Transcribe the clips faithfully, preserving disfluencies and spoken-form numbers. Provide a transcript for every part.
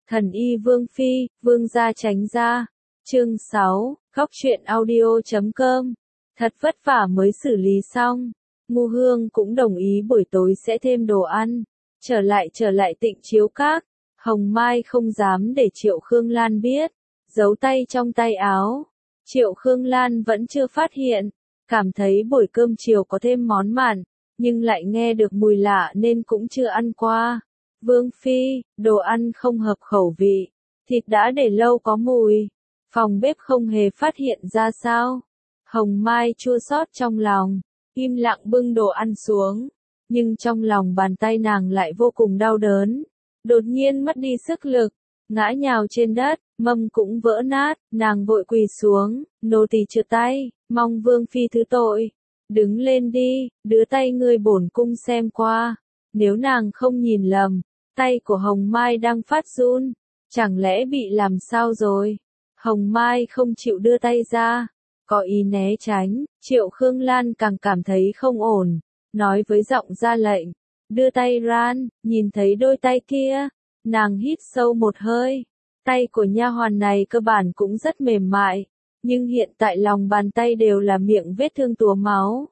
Thần y Vương Phi, Vương gia tránh ra. Chương sáu, Góc truyện audio chấm com. Thật vất vả mới xử lý xong. Ngu Hương cũng đồng ý buổi tối sẽ thêm đồ ăn. Trở lại trở lại Tịnh Chiếu Các. Hồng Mai không dám để Triệu Khương Lan biết. Giấu tay trong tay áo. Triệu Khương Lan vẫn chưa phát hiện. Cảm thấy buổi cơm chiều có thêm món mặn. Nhưng lại nghe được mùi lạ nên cũng chưa ăn qua. Vương Phi, đồ ăn không hợp khẩu vị. Thịt đã để lâu có mùi. Phòng bếp không hề phát hiện ra sao. Hồng Mai chua xót trong lòng. Im lặng bưng đồ ăn xuống. Nhưng trong lòng bàn tay nàng lại vô cùng đau đớn. Đột nhiên mất đi sức lực. Ngã nhào trên đất, mâm cũng vỡ nát. Nàng vội quỳ xuống. Nô tỳ trượt tay, mong Vương Phi thứ tội. Đứng lên đi, đưa tay ngươi bổn cung xem qua. Nếu nàng không nhìn lầm, tay của Hồng Mai đang phát run. Chẳng lẽ bị làm sao rồi? Hồng Mai không chịu đưa tay ra. Có ý né tránh, Triệu Khương Lan càng cảm thấy không ổn. Nói với giọng ra lệnh. Đưa tay ran, nhìn thấy đôi tay kia. Nàng hít sâu một hơi. Tay của nha hoàn này cơ bản cũng rất mềm mại. Nhưng hiện tại lòng bàn tay đều là miệng vết thương túa máu.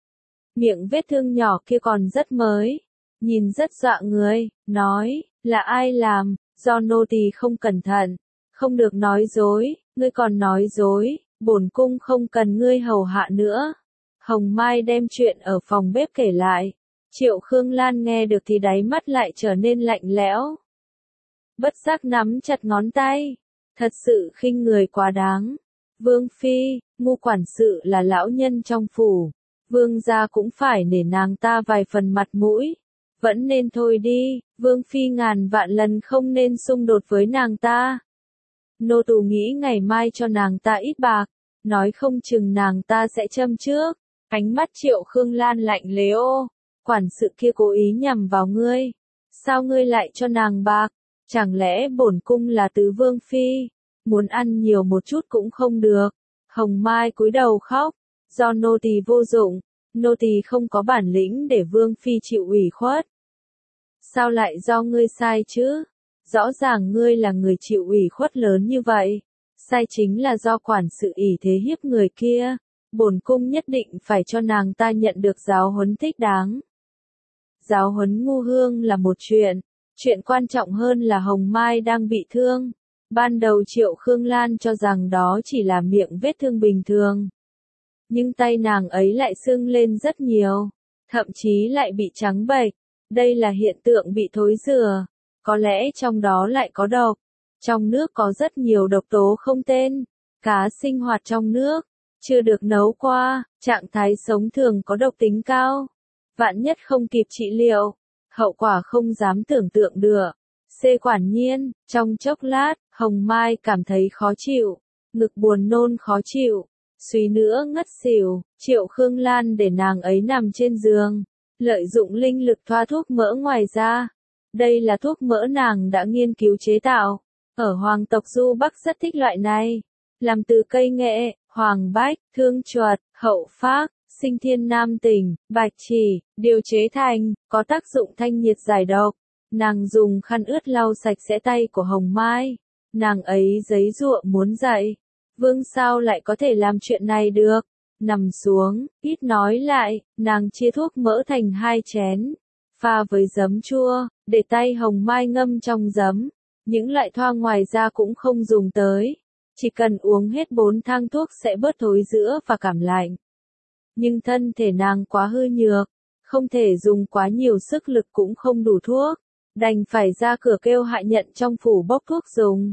Miệng vết thương nhỏ kia còn rất mới. Nhìn rất dọa người, nói, là ai làm, do nô tỳ không cẩn thận. Không được nói dối, ngươi còn nói dối, bổn cung không cần ngươi hầu hạ nữa. Hồng Mai đem chuyện ở phòng bếp kể lại. Triệu Khương Lan nghe được thì đáy mắt lại trở nên lạnh lẽo. Bất giác nắm chặt ngón tay. Thật sự khinh người quá đáng. Vương Phi, ngu quản sự là lão nhân trong phủ. Vương gia cũng phải nể nàng ta vài phần mặt mũi. Vẫn nên thôi đi, Vương Phi ngàn vạn lần không nên xung đột với nàng ta. Nô tỳ nghĩ ngày mai cho nàng ta ít bạc, nói không chừng nàng ta sẽ châm trước. Ánh mắt Triệu Khương Lan lạnh lẽo. Quản sự kia cố ý nhằm vào ngươi. Sao ngươi lại cho nàng bạc? Chẳng lẽ bổn cung là tứ Vương Phi? Muốn ăn nhiều một chút cũng không được. Hồng Mai cúi đầu khóc. Do nô tỳ vô dụng, nô tỳ không có bản lĩnh để Vương Phi chịu ủy khuất. Sao lại do ngươi sai chứ? Rõ ràng ngươi là người chịu ủy khuất lớn như vậy. Sai chính là do quản sự ỷ thế hiếp người kia. Bổn cung nhất định phải cho nàng ta nhận được giáo huấn thích đáng. Giáo huấn ngu hương là một chuyện. Chuyện quan trọng hơn là Hồng Mai đang bị thương. Ban đầu Triệu Khương Lan cho rằng đó chỉ là miệng vết thương bình thường. Nhưng tay nàng ấy lại sưng lên rất nhiều. Thậm chí lại bị trắng bệch. Đây là hiện tượng bị thối rữa. Có lẽ trong đó lại có độc. Trong nước có rất nhiều độc tố không tên. Cá sinh hoạt trong nước. Chưa được nấu qua. Trạng thái sống thường có độc tính cao. Vạn nhất không kịp trị liệu. Hậu quả không dám tưởng tượng được. Xê Quản Nhiên, trong chốc lát, Hồng Mai cảm thấy khó chịu. Ngực buồn nôn khó chịu. Suy nữa ngất xỉu. Triệu Khương Lan để nàng ấy nằm trên giường. Lợi dụng linh lực thoa thuốc mỡ ngoài ra. Đây là thuốc mỡ nàng đã nghiên cứu chế tạo. Ở Hoàng tộc Du Bắc rất thích loại này. Làm từ cây nghệ, hoàng bách, thương chuột, hậu phác, sinh thiên nam tỉnh, bạch chỉ, điều chế thành, có tác dụng thanh nhiệt giải độc. Nàng dùng khăn ướt lau sạch sẽ tay của Hồng Mai. Nàng ấy giấy giụa muốn dậy. Vương sao lại có thể làm chuyện này được? Nằm xuống, ít nói lại, nàng chia thuốc mỡ thành hai chén. Pha với giấm chua, để tay Hồng Mai ngâm trong giấm. Những loại thoa ngoài ra cũng không dùng tới. Chỉ cần uống hết bốn thang thuốc sẽ bớt thối rữa và cảm lạnh. Nhưng thân thể nàng quá hư nhược. Không thể dùng quá nhiều sức lực cũng không đủ thuốc. Đành phải ra cửa kêu Hạ Nhận trong phủ bốc thuốc dùng.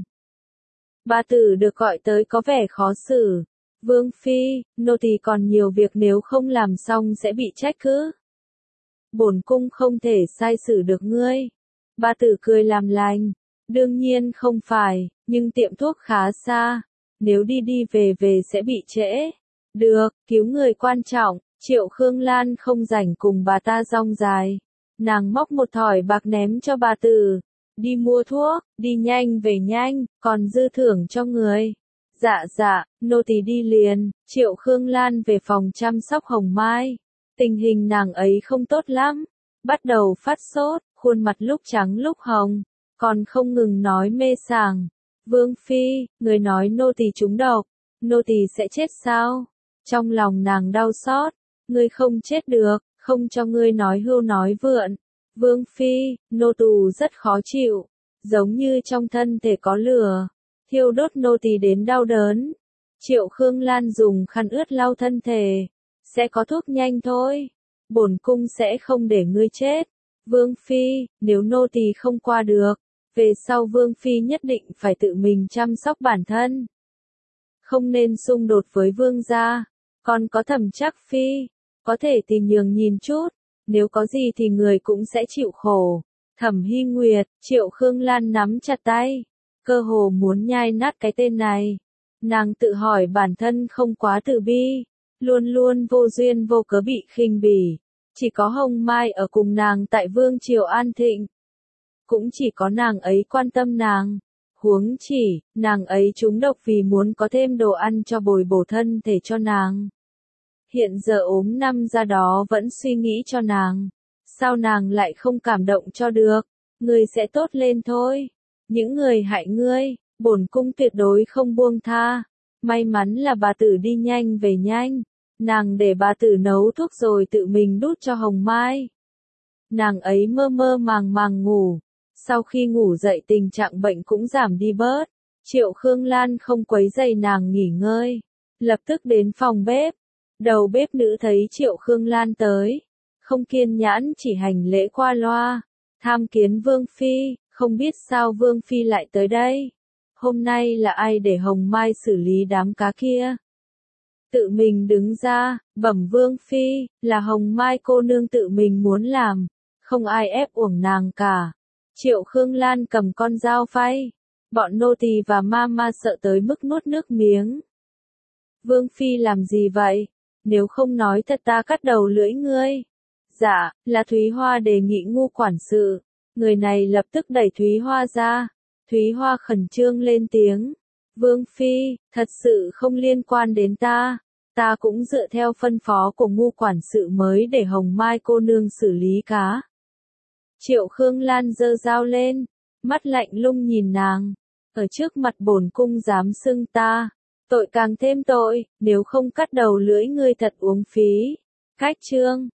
Bà tử được gọi tới có vẻ khó xử. Vương Phi, nô tỳ còn nhiều việc nếu không làm xong sẽ bị trách cứ. Bổn cung không thể sai xử được ngươi. Bà tử cười làm lành. Đương nhiên không phải, nhưng tiệm thuốc khá xa. Nếu đi đi về về sẽ bị trễ. Được, cứu người quan trọng. Triệu Khương Lan không rảnh cùng bà ta rong dài. Nàng móc một thỏi bạc ném cho bà tử. Đi mua thuốc, đi nhanh về nhanh, còn dư thưởng cho người. Dạ dạ, nô tỳ đi liền. Triệu Khương Lan về phòng chăm sóc Hồng Mai. Tình hình nàng ấy không tốt lắm. Bắt đầu phát sốt, khuôn mặt lúc trắng lúc hồng. còn không ngừng nói mê sảng. Vương phi, người nói nô tỳ trúng độc, nô tỳ sẽ chết sao? Trong lòng nàng đau xót, ngươi không chết được, không cho ngươi nói hưu nói vượn. Vương phi, nô tỳ rất khó chịu, giống như trong thân thể có lửa, thiêu đốt nô tỳ đến đau đớn. Triệu Khương Lan dùng khăn ướt lau thân thể, sẽ có thuốc nhanh thôi, bổn cung sẽ không để ngươi chết. Vương phi, nếu nô tỳ không qua được, về sau Vương phi nhất định phải tự mình chăm sóc bản thân, không nên xung đột với Vương gia. Còn có Thẩm Trác phi, có thể thì nhường nhìn chút, nếu có gì thì người cũng sẽ chịu khổ. Thẩm Hy Nguyệt, Triệu Khương Lan nắm chặt tay, cơ hồ muốn nhai nát cái tên này. Nàng tự hỏi bản thân không quá tự bi, luôn luôn vô duyên vô cớ bị khinh bỉ. Chỉ có Hồng Mai ở cùng nàng tại Vương triều an thịnh, cũng chỉ có nàng ấy quan tâm nàng. Huống chỉ, nàng ấy trúng độc vì muốn có thêm đồ ăn cho bồi bổ thân thể cho nàng. Hiện giờ ốm năm ra đó vẫn suy nghĩ cho nàng. Sao nàng lại không cảm động cho được? Ngươi sẽ tốt lên thôi. Những người hại ngươi, bổn cung tuyệt đối không buông tha. May mắn là bà tử đi nhanh về nhanh. Nàng để bà tử nấu thuốc rồi tự mình đút cho Hồng Mai. Nàng ấy mơ mơ màng màng ngủ. Sau khi ngủ dậy tình trạng bệnh cũng giảm đi bớt. Triệu Khương Lan không quấy rầy nàng nghỉ ngơi, lập tức đến phòng bếp. Đầu bếp nữ thấy Triệu Khương Lan tới, không kiên nhẫn chỉ hành lễ qua loa. Tham kiến Vương phi, không biết sao Vương phi lại tới đây. Hôm nay là ai để Hồng Mai xử lý đám cá kia? Tự mình đứng ra, bẩm Vương phi, là Hồng Mai cô nương tự mình muốn làm, không ai ép uổng nàng cả. Triệu Khương Lan cầm con dao phay, bọn nô tỳ và mama sợ tới mức nuốt nước miếng. Vương phi làm gì vậy? Nếu không nói thật ta cắt đầu lưỡi ngươi. Dạ, là Thúy Hoa đề nghị Ngu quản sự. Người này lập tức đẩy Thúy Hoa ra. Thúy Hoa khẩn trương lên tiếng. Vương phi, thật sự không liên quan đến ta. Ta cũng dựa theo phân phó của Ngu quản sự mới để Hồng Mai cô nương xử lý cá. Triệu Khương Lan giơ dao lên, mắt lạnh lùng nhìn nàng. Ở trước mặt bổn cung dám xưng ta, tội càng thêm tội, nếu không cắt đầu lưỡi ngươi thật uống phí. Cách chương